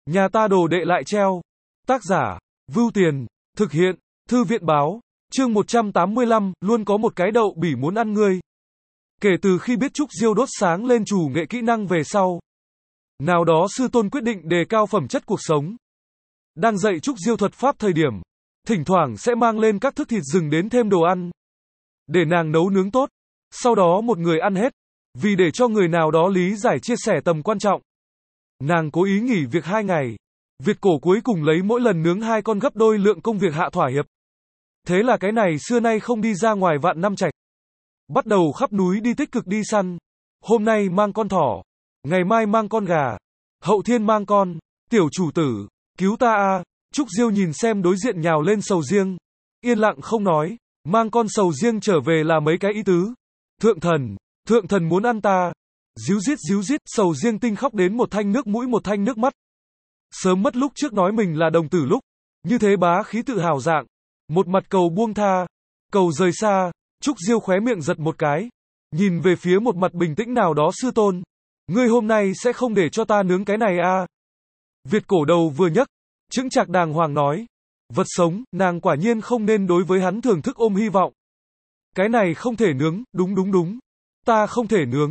Nhà ta đồ đệ lại treo. Tác giả, Vưu Tiền, thực hiện, Thư viện báo, chương 185, luôn có một cái đậu bỉ muốn ăn ngươi. Kể từ khi biết Trúc Diêu đốt sáng lên chủ nghệ kỹ năng về sau, nào đó sư tôn quyết định đề cao phẩm chất cuộc sống. Đang dạy Trúc Diêu thuật pháp thời điểm, thỉnh thoảng sẽ mang lên các thức thịt rừng đến thêm đồ ăn, để nàng nấu nướng tốt, sau đó một người ăn hết, vì để cho người nào đó lý giải chia sẻ tầm quan trọng. Nàng cố ý nghỉ việc 2 ngày. Việt cổ cuối cùng lấy mỗi lần nướng 2 con gấp đôi lượng công việc hạ thỏa hiệp. Thế là cái này xưa nay không đi ra ngoài Vạn Năm Trạch. Bắt đầu khắp núi đi tích cực đi săn. Hôm nay mang con thỏ, ngày mai mang con gà, hậu thiên mang con. Tiểu chủ tử, cứu ta a! Trúc Diêu nhìn xem đối diện nhào lên sầu riêng, yên lặng không nói. Mang con sầu riêng trở về là mấy cái ý tứ. Thượng thần muốn ăn ta. Díu dít, sầu riêng tinh khóc đến một thanh nước mũi một thanh nước mắt. Sớm mất lúc trước nói mình là đồng tử lúc, như thế bá khí tự hào dạng. Một mặt cầu buông tha, cầu rời xa. Trúc Diêu khóe miệng giật một cái, nhìn về phía một mặt bình tĩnh nào đó sư tôn. Ngươi hôm nay sẽ không để cho ta nướng cái này a? Việt cổ đầu vừa nhấc, chững chạc đàng hoàng nói. Vật sống, nàng quả nhiên không nên đối với hắn thưởng thức ôm hy vọng. Cái này không thể nướng, đúng. Ta không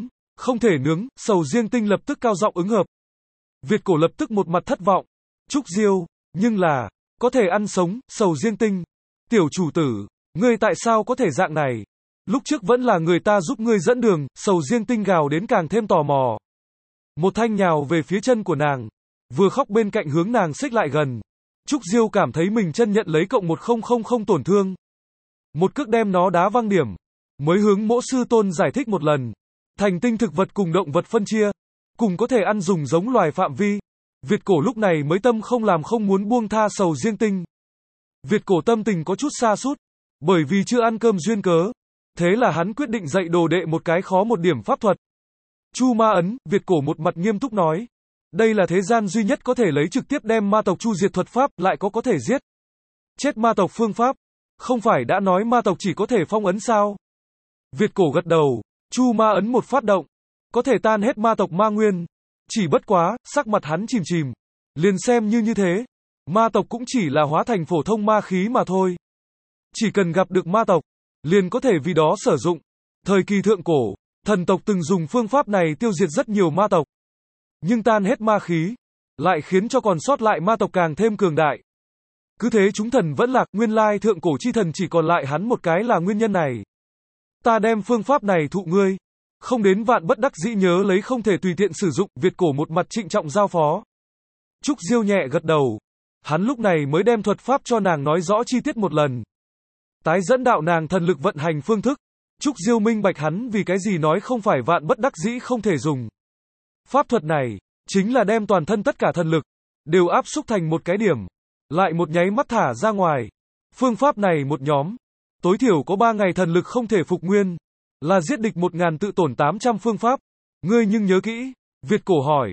thể nướng, sầu riêng tinh lập tức cao giọng ứng hợp. Việt cổ lập tức một mặt thất vọng. Trúc Diêu, nhưng là, có thể ăn sống, sầu riêng tinh. Tiểu chủ tử, ngươi tại sao có thể dạng này? Lúc trước vẫn là người ta giúp ngươi dẫn đường, sầu riêng tinh gào đến càng thêm tò mò. Một thanh nhào về phía chân của nàng, vừa khóc bên cạnh hướng nàng xích lại gần. Trúc Diêu cảm thấy mình chân nhận lấy cộng 1000 tổn thương. Một cước đem nó đá văng điểm, mới hướng mỗ sư tôn giải thích một lần. Thành tinh thực vật cùng động vật phân chia, cùng có thể ăn dùng giống loài phạm vi. Việt cổ lúc này mới tâm không làm không muốn buông tha sầu riêng tinh. Việt cổ tâm tình có chút sa sút, bởi vì chưa ăn cơm duyên cớ. Thế là hắn quyết định dạy đồ đệ một cái khó một điểm pháp thuật. Chu ma ấn, Việt cổ một mặt nghiêm túc nói. Đây là thế gian duy nhất có thể lấy trực tiếp đem ma tộc chu diệt thuật pháp, lại có thể giết chết ma tộc phương pháp. Không phải đã nói ma tộc chỉ có thể phong ấn sao? Việt cổ gật đầu. Chu ma ấn một phát động, có thể tan hết ma tộc ma nguyên. Chỉ bất quá, sắc mặt hắn chìm. Liền xem như thế, ma tộc cũng chỉ là hóa thành phổ thông ma khí mà thôi. Chỉ cần gặp được ma tộc, liền có thể vì đó sử dụng. Thời kỳ thượng cổ, thần tộc từng dùng phương pháp này tiêu diệt rất nhiều ma tộc. Nhưng tan hết ma khí, lại khiến cho còn sót lại ma tộc càng thêm cường đại. Cứ thế chúng thần vẫn lạc, nguyên lai thượng cổ chi thần chỉ còn lại hắn một cái là nguyên nhân này. Ta đem phương pháp này thụ ngươi. Không đến vạn bất đắc dĩ nhớ lấy không thể tùy tiện sử dụng, Việt cổ một mặt trịnh trọng giao phó. Trúc Diêu nhẹ gật đầu. Hắn lúc này mới đem thuật pháp cho nàng nói rõ chi tiết một lần. Tái dẫn đạo nàng thần lực vận hành phương thức. Trúc Diêu minh bạch hắn vì cái gì nói không phải vạn bất đắc dĩ không thể dùng. Pháp thuật này, chính là đem toàn thân tất cả thần lực, đều áp xúc thành một cái điểm. Lại một nháy mắt thả ra ngoài. Phương pháp này một nhóm, tối thiểu có 3 ngày thần lực không thể phục nguyên. Là giết địch 1000 tự tổn 800 phương pháp. Ngươi nhưng nhớ kỹ. Việt cổ hỏi.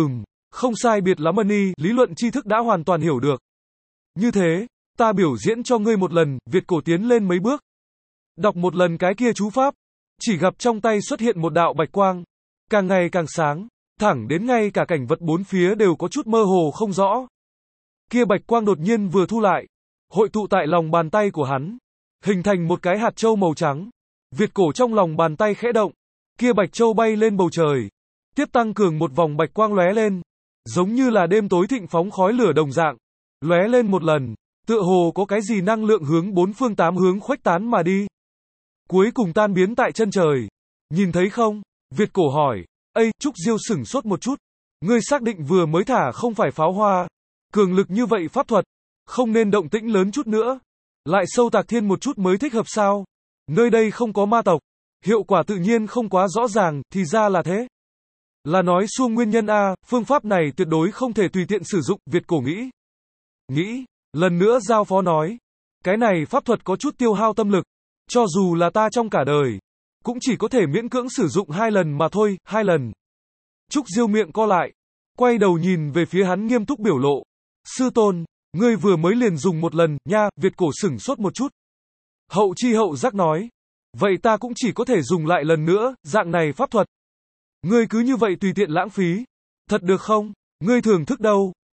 Không sai biệt lắm Mani, lý luận tri thức đã hoàn toàn hiểu được. Như thế, ta biểu diễn cho ngươi một lần. Việt cổ tiến lên mấy bước, đọc một lần cái kia chú pháp. Chỉ gặp trong tay xuất hiện một đạo bạch quang, càng ngày càng sáng, thẳng đến ngay cả cảnh vật bốn phía đều có chút mơ hồ không rõ. Kia bạch quang đột nhiên vừa thu lại, hội tụ tại lòng bàn tay của hắn, hình thành một cái hạt châu màu trắng. Việt cổ trong lòng bàn tay khẽ động, kia bạch châu bay lên bầu trời, tiếp tăng cường một vòng bạch quang lóe lên, giống như là đêm tối thịnh phóng khói lửa đồng dạng, lóe lên một lần, tựa hồ có cái gì năng lượng hướng bốn phương tám hướng khuếch tán mà đi, cuối cùng tan biến tại chân trời. Nhìn thấy không? Việt cổ hỏi. Trúc Diêu sửng sốt một chút. Ngươi xác định vừa mới thả không phải pháo hoa? Cường lực như vậy pháp thuật, không nên động tĩnh lớn chút nữa, lại sâu tạc thiên một chút mới thích hợp sao? Nơi đây không có ma tộc, hiệu quả tự nhiên không quá rõ ràng, thì ra là thế. Là nói xuông nguyên nhân a, phương pháp này tuyệt đối không thể tùy tiện sử dụng, Việt cổ nghĩ, lần nữa giao phó nói. Cái này pháp thuật có chút tiêu hao tâm lực, cho dù là ta trong cả đời, cũng chỉ có thể miễn cưỡng sử dụng 2 lần mà thôi, 2 lần. Trúc Diêu miệng co lại, quay đầu nhìn về phía hắn nghiêm túc biểu lộ. Sư tôn, ngươi vừa mới liền dùng 1 lần, nha. Việt cổ sửng sốt một chút. Hậu chi hậu giác nói. Vậy ta cũng chỉ có thể dùng lại lần nữa, dạng này pháp thuật. Ngươi cứ như vậy tùy tiện lãng phí. Thật được không? Ngươi thưởng thức đâu?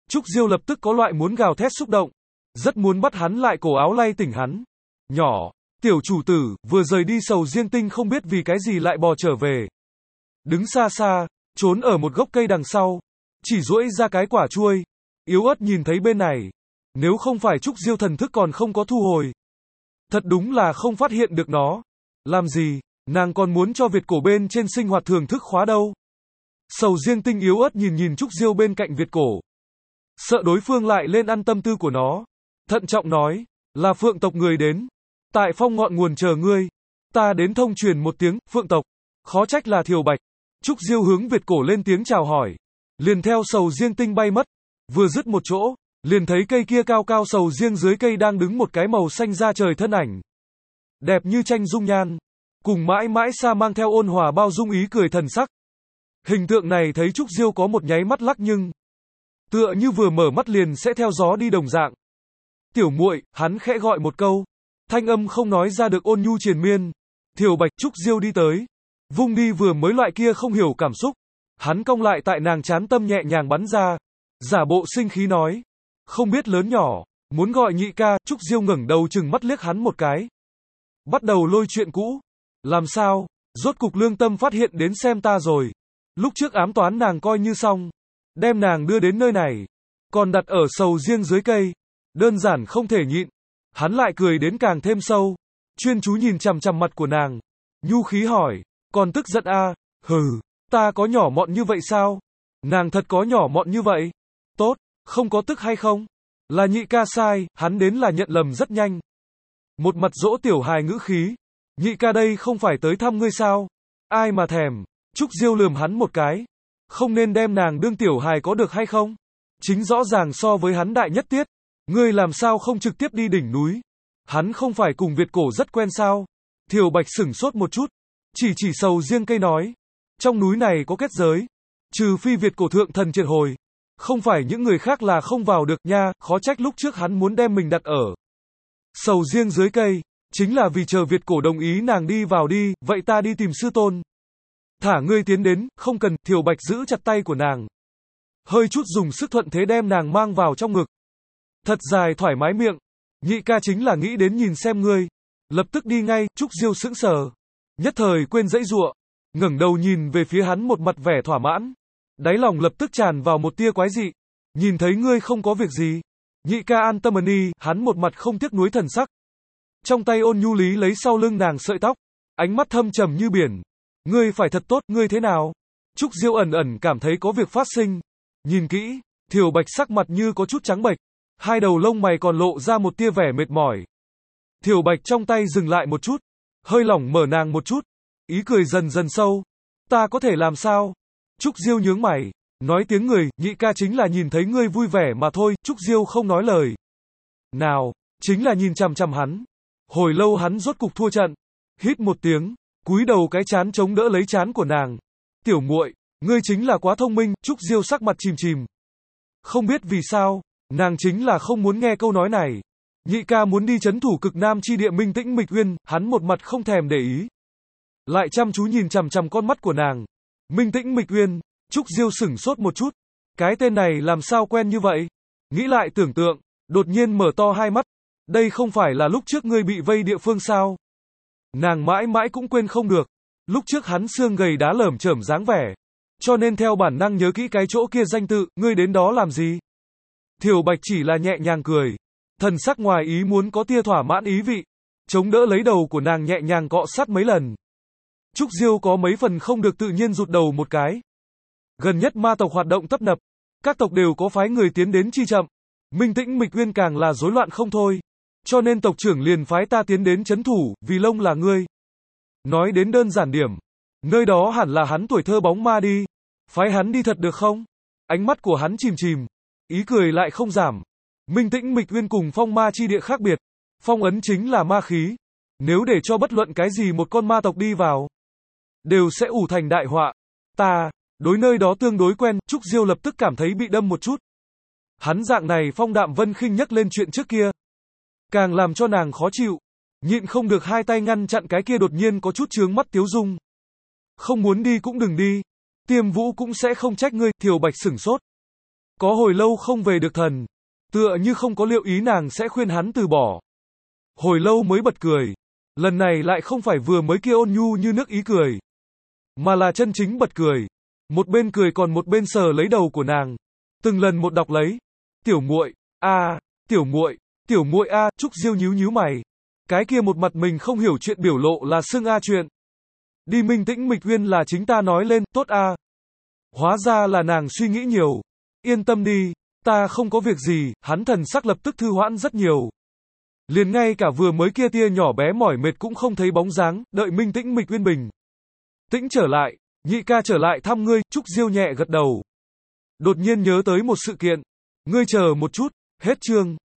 Trúc Diêu lập tức có loại muốn gào thét xúc động. Rất muốn bắt hắn lại cổ áo lay tỉnh hắn. Nhỏ, tiểu chủ tử, vừa rời đi Sầu Riêng Tinh không biết vì cái gì lại bò trở về. Đứng xa xa, trốn ở một gốc cây đằng sau. Chỉ duỗi ra cái quả chuôi. Yếu ớt nhìn thấy bên này. Nếu không phải Trúc Diêu thần thức còn không có thu hồi. Thật đúng là không phát hiện được nó. Làm gì, nàng còn muốn cho Việt cổ bên trên sinh hoạt thưởng thức khóa đâu. Sầu Riêng Tinh yếu ớt nhìn Trúc Diêu bên cạnh Việt cổ. Sợ đối phương lại lên ăn tâm tư của nó. Thận trọng nói, là Phượng tộc người đến. Tại phong ngọn nguồn chờ ngươi. Ta đến thông truyền một tiếng, Phượng tộc. Khó trách là Thiều Bạch. Trúc Diêu hướng Việt cổ lên tiếng chào hỏi. Liền theo Sầu Riêng Tinh bay mất. Vừa dứt một chỗ, liền thấy cây kia cao cao sầu riêng dưới cây đang đứng một cái màu xanh da trời thân ảnh. Đẹp như tranh dung nhan. Cùng mãi mãi xa mang theo ôn hòa bao dung ý cười thần sắc. Hình tượng này thấy Trúc Diêu có một nháy mắt lắc nhưng tựa như vừa mở mắt liền sẽ theo gió đi đồng dạng. Tiểu muội, hắn khẽ gọi một câu. Thanh âm không nói ra được ôn nhu triền miên. Thiều Bạch. Trúc Diêu đi tới. Vung đi vừa mới loại kia không hiểu cảm xúc. Hắn cong lại tại nàng trán tâm nhẹ nhàng bắn ra. Giả bộ sinh khí nói. Không biết lớn nhỏ. Muốn gọi nhị ca. Trúc Diêu ngẩng đầu chừng mắt liếc hắn một cái. Bắt đầu lôi chuyện cũ. Làm sao? Rốt cục lương tâm phát hiện đến xem ta rồi. Lúc trước ám toán nàng coi như xong. Đem nàng đưa đến nơi này. Còn đặt ở sầu riêng dưới cây. Đơn giản không thể nhịn. Hắn lại cười đến càng thêm sâu. Chuyên chú nhìn chằm chằm mặt của nàng. Nhu khí hỏi. Còn tức giận a? Hừ. Ta có nhỏ mọn như vậy sao? Nàng thật có nhỏ mọn như vậy? Tốt. Không có tức hay không? Là nhị ca sai. Hắn đến là nhận lầm rất nhanh. Một mặt dỗ tiểu hài ngữ khí. Nhị ca đây không phải tới thăm ngươi sao? Ai mà thèm. Trúc Diêu lườm hắn một cái. Không nên đem nàng đương tiểu hài có được hay không? Chính rõ ràng so với hắn đại nhất tiết. Ngươi làm sao không trực tiếp đi đỉnh núi? Hắn không phải cùng Việt cổ rất quen sao? Thiều Bạch sửng sốt một chút. Chỉ sầu riêng cây nói. Trong núi này có kết giới. Trừ phi Việt cổ thượng thần triệt hồi. Không phải những người khác là không vào được nha. Khó trách lúc trước hắn muốn đem mình đặt ở sầu riêng dưới cây. Chính là vì chờ Việt cổ đồng ý nàng đi vào đi. Vậy ta đi tìm sư tôn. Thả ngươi tiến đến. Không cần. Thiều Bạch giữ chặt tay của nàng. Hơi chút dùng sức thuận thế đem nàng mang vào trong ngực. Thật dài thoải mái miệng. Nhị ca chính là nghĩ đến nhìn xem ngươi. Lập tức đi ngay. Trúc Diêu sững sờ. Nhất thời quên dãy giụa. Ngẩng đầu nhìn về phía hắn một mặt vẻ thỏa mãn. Đáy lòng lập tức tràn vào một tia quái dị. Nhìn thấy ngươi không có việc gì. Nhị ca an tâm đi. Hắn một mặt không tiếc nuối thần sắc. Trong tay ôn nhu lý lấy sau lưng nàng sợi tóc. Ánh mắt thâm trầm như biển. Ngươi phải thật tốt. Ngươi thế nào? Trúc Diêu ẩn ẩn cảm thấy có việc phát sinh. Nhìn kỹ. Thiều Bạch sắc mặt như có chút trắng bệch. Hai đầu lông mày còn lộ ra một tia vẻ mệt mỏi. Thiều Bạch trong tay dừng lại một chút. Hơi lỏng mở nàng một chút. Ý cười dần dần sâu. Ta có thể làm sao? Trúc Diêu nhướng mày. Nói tiếng người, nhị ca chính là nhìn thấy ngươi vui vẻ mà thôi. Trúc Diêu không nói lời nào. Chính là nhìn chằm chằm hắn. Hồi lâu hắn rốt cục thua trận. Hít một tiếng. Cúi đầu cái chán chống đỡ lấy chán của nàng. Tiểu muội, ngươi chính là quá thông minh. Trúc Diêu sắc mặt chìm chìm. Không biết vì sao. Nàng chính là không muốn nghe câu nói này. Nhị ca muốn đi trấn thủ cực nam chi địa Minh Tĩnh Mịch Uyên. Hắn một mặt không thèm để ý. Lại chăm chú nhìn chằm chằm con mắt của nàng. Minh Tĩnh Mịch Uyên. Trúc Diêu sửng sốt một chút. Cái tên này làm sao quen như vậy? Nghĩ lại tưởng tượng. Đột nhiên mở to hai mắt. Đây không phải là lúc trước ngươi bị vây địa phương sao? Nàng mãi mãi cũng quên không được. Lúc trước hắn xương gầy đá lởm chởm dáng vẻ. Cho nên theo bản năng nhớ kỹ cái chỗ kia danh tự. Ngươi đến đó làm gì? Thiều Bạch chỉ là nhẹ nhàng cười. Thần sắc ngoài ý muốn có tia thỏa mãn ý vị. Chống đỡ lấy đầu của nàng nhẹ nhàng cọ sát mấy lần. Trúc Diêu có mấy phần không được tự nhiên rụt đầu một cái. Gần nhất ma tộc hoạt động tấp nập. Các tộc đều có phái người tiến đến chi chậm. Minh Tĩnh Mịch Uyên càng là rối loạn không thôi. Cho nên tộc trưởng liền phái ta tiến đến trấn thủ, vì Long là ngươi. Nói đến đơn giản điểm. Nơi đó hẳn là hắn tuổi thơ bóng ma đi. Phái hắn đi thật được không? Ánh mắt của hắn chìm chìm. Ý cười lại không giảm. Minh Tĩnh Mịch Uyên cùng phong ma chi địa khác biệt. Phong ấn chính là ma khí. Nếu để cho bất luận cái gì một con ma tộc đi vào, đều sẽ ủ thành đại họa. Ta, đối nơi đó tương đối quen. Trúc Diêu lập tức cảm thấy bị đâm một chút. Hắn dạng này Phong Đạm Vân khinh nhắc lên chuyện trước kia. Càng làm cho nàng khó chịu. Nhịn không được hai tay ngăn chặn cái kia đột nhiên có chút chướng mắt tiếu dung. Không muốn đi cũng đừng đi. Tiêm Vũ cũng sẽ không trách ngươi. Thiều Bạch sửng sốt. Có hồi lâu không về được thần. Tựa như không có liệu ý nàng sẽ khuyên hắn từ bỏ. Hồi lâu mới bật cười. Lần này lại không phải vừa mới kia ôn nhu như nước ý cười. Mà là chân chính bật cười. Một bên cười còn một bên sờ lấy đầu của nàng. Từng lần một đọc lấy. Tiểu muội, a, tiểu muội a, Trúc Diêu nhíu nhíu mày. Cái kia một mặt mình không hiểu chuyện biểu lộ là xưng a chuyện. Đi Minh Tĩnh Mịch Uyên là chính ta nói lên, tốt a. Hóa ra là nàng suy nghĩ nhiều. Yên tâm đi, ta không có việc gì, hắn thần sắc lập tức thư hoãn rất nhiều. Liền ngay cả vừa mới kia tia nhỏ bé mỏi mệt cũng không thấy bóng dáng, đợi Minh Tĩnh Mịch Uyên bình tĩnh trở lại, nhị ca trở lại thăm ngươi, Trúc Diêu nhẹ gật đầu. Đột nhiên nhớ tới một sự kiện. Ngươi chờ một chút, hết chương.